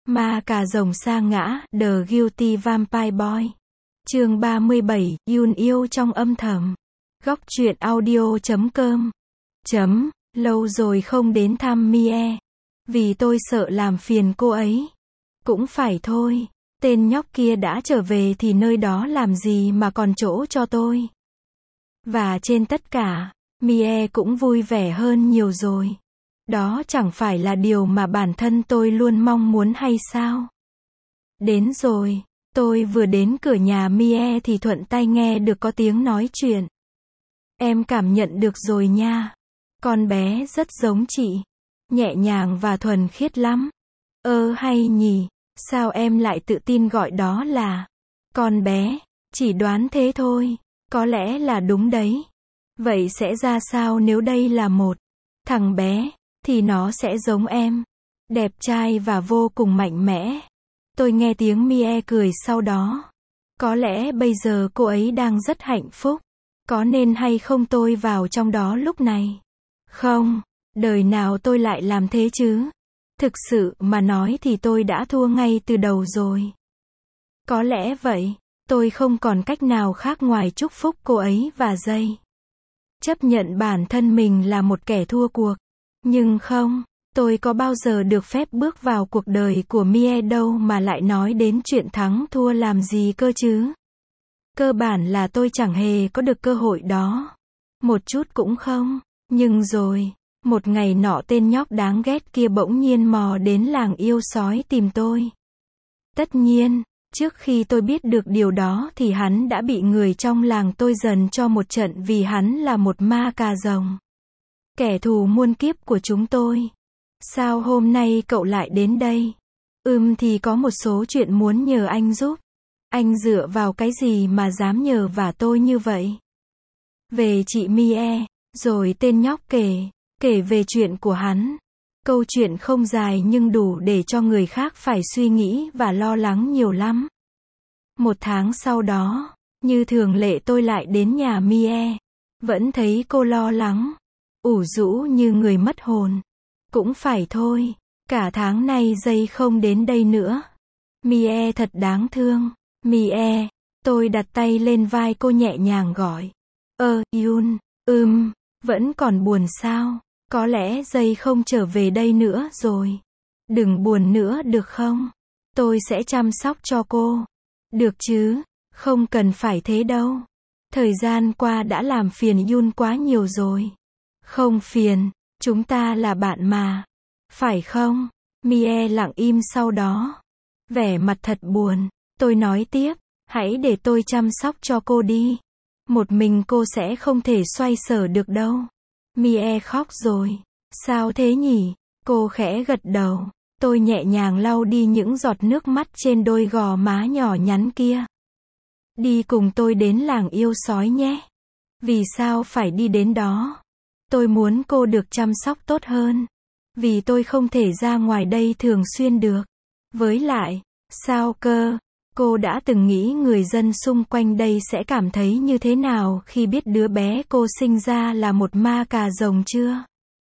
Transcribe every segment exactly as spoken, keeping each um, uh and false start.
Ma cà rồng sa ngã, The Guilty Vampire Boy. Chương ba mươi bảy, Yoon yêu trong âm thầm. Góc truyện audio chấm com. Chấm, lâu rồi không đến thăm Mie. Vì tôi sợ làm phiền cô ấy. Cũng phải thôi, tên nhóc kia đã trở về thì nơi đó làm gì mà còn chỗ cho tôi. Và trên tất cả, Mie cũng vui vẻ hơn nhiều rồi. Đó chẳng phải là điều mà bản thân tôi luôn mong muốn hay sao? Đến rồi, tôi vừa đến cửa nhà Mie thì thuận tay nghe được có tiếng nói chuyện. Em cảm nhận được rồi nha. Con bé rất giống chị. Nhẹ nhàng và thuần khiết lắm. Ơ hay nhỉ, sao em lại tự tin gọi đó là con bé? Chỉ đoán thế thôi. Có lẽ là đúng đấy. Vậy sẽ ra sao nếu đây là một thằng bé? Thì nó sẽ giống em. Đẹp trai và vô cùng mạnh mẽ. Tôi nghe tiếng Mie cười sau đó. Có lẽ bây giờ cô ấy đang rất hạnh phúc. Có nên hay không tôi vào trong đó lúc này? Không, đời nào tôi lại làm thế chứ? Thực sự mà nói thì tôi đã thua ngay từ đầu rồi. Có lẽ vậy, tôi không còn cách nào khác ngoài chúc phúc cô ấy và dây. Chấp nhận bản thân mình là một kẻ thua cuộc. Nhưng không, tôi có bao giờ được phép bước vào cuộc đời của Mie đâu mà lại nói đến chuyện thắng thua làm gì cơ chứ. Cơ bản là tôi chẳng hề có được cơ hội đó. Một chút cũng không. Nhưng rồi, một ngày nọ tên nhóc đáng ghét kia bỗng nhiên mò đến làng yêu sói tìm tôi. Tất nhiên, trước khi tôi biết được điều đó thì hắn đã bị người trong làng tôi dần cho một trận vì hắn là một ma cà rồng. Kẻ thù muôn kiếp của chúng tôi. Sao hôm nay cậu lại đến đây? Ừm thì có một số chuyện muốn nhờ anh giúp. Anh dựa vào cái gì mà dám nhờ vả tôi như vậy? Về chị Mie, rồi tên nhóc kể, kể về chuyện của hắn. Câu chuyện không dài nhưng đủ để cho người khác phải suy nghĩ và lo lắng nhiều lắm. Một tháng sau đó, như thường lệ tôi lại đến nhà Mie. Vẫn thấy cô lo lắng, ủ rũ như người mất hồn. Cũng phải thôi, cả tháng nay dây không đến đây nữa. Mie thật đáng thương. Mie, tôi đặt tay lên vai cô nhẹ nhàng gọi. Ơ, Yoon, ừm, vẫn còn buồn sao? Có lẽ dây không trở về đây nữa rồi. Đừng buồn nữa được không? Tôi sẽ chăm sóc cho cô. Được chứ, không cần phải thế đâu. Thời gian qua đã làm phiền Yoon quá nhiều rồi. Không phiền, chúng ta là bạn mà. Phải không? Mie lặng im sau đó. Vẻ mặt thật buồn. Tôi nói tiếp, hãy để tôi chăm sóc cho cô đi. Một mình cô sẽ không thể xoay sở được đâu. Mie khóc rồi. Sao thế nhỉ? Cô khẽ gật đầu. Tôi nhẹ nhàng lau đi những giọt nước mắt trên đôi gò má nhỏ nhắn kia. Đi cùng tôi đến làng yêu sói nhé. Vì sao phải đi đến đó? Tôi muốn cô được chăm sóc tốt hơn. Vì tôi không thể ra ngoài đây thường xuyên được. Với lại, sao cơ? Cô đã từng nghĩ người dân xung quanh đây sẽ cảm thấy như thế nào khi biết đứa bé cô sinh ra là một ma cà rồng chưa?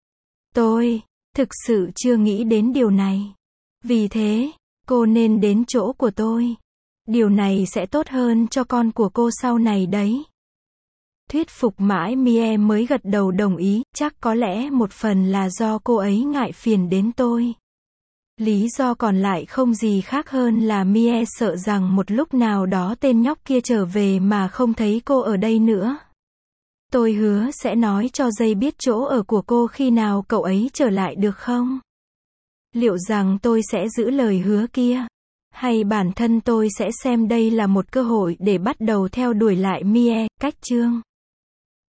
Tôi, thực sự chưa nghĩ đến điều này. Vì thế, cô nên đến chỗ của tôi. Điều này sẽ tốt hơn cho con của cô sau này đấy. Thuyết phục mãi Mie mới gật đầu đồng ý, chắc có lẽ một phần là do cô ấy ngại phiền đến tôi. Lý do còn lại không gì khác hơn là Mie sợ rằng một lúc nào đó tên nhóc kia trở về mà không thấy cô ở đây nữa. Tôi hứa sẽ nói cho dây biết chỗ ở của cô khi nào cậu ấy trở lại được không? Liệu rằng tôi sẽ giữ lời hứa kia? Hay bản thân tôi sẽ xem đây là một cơ hội để bắt đầu theo đuổi lại Mie? Cách chương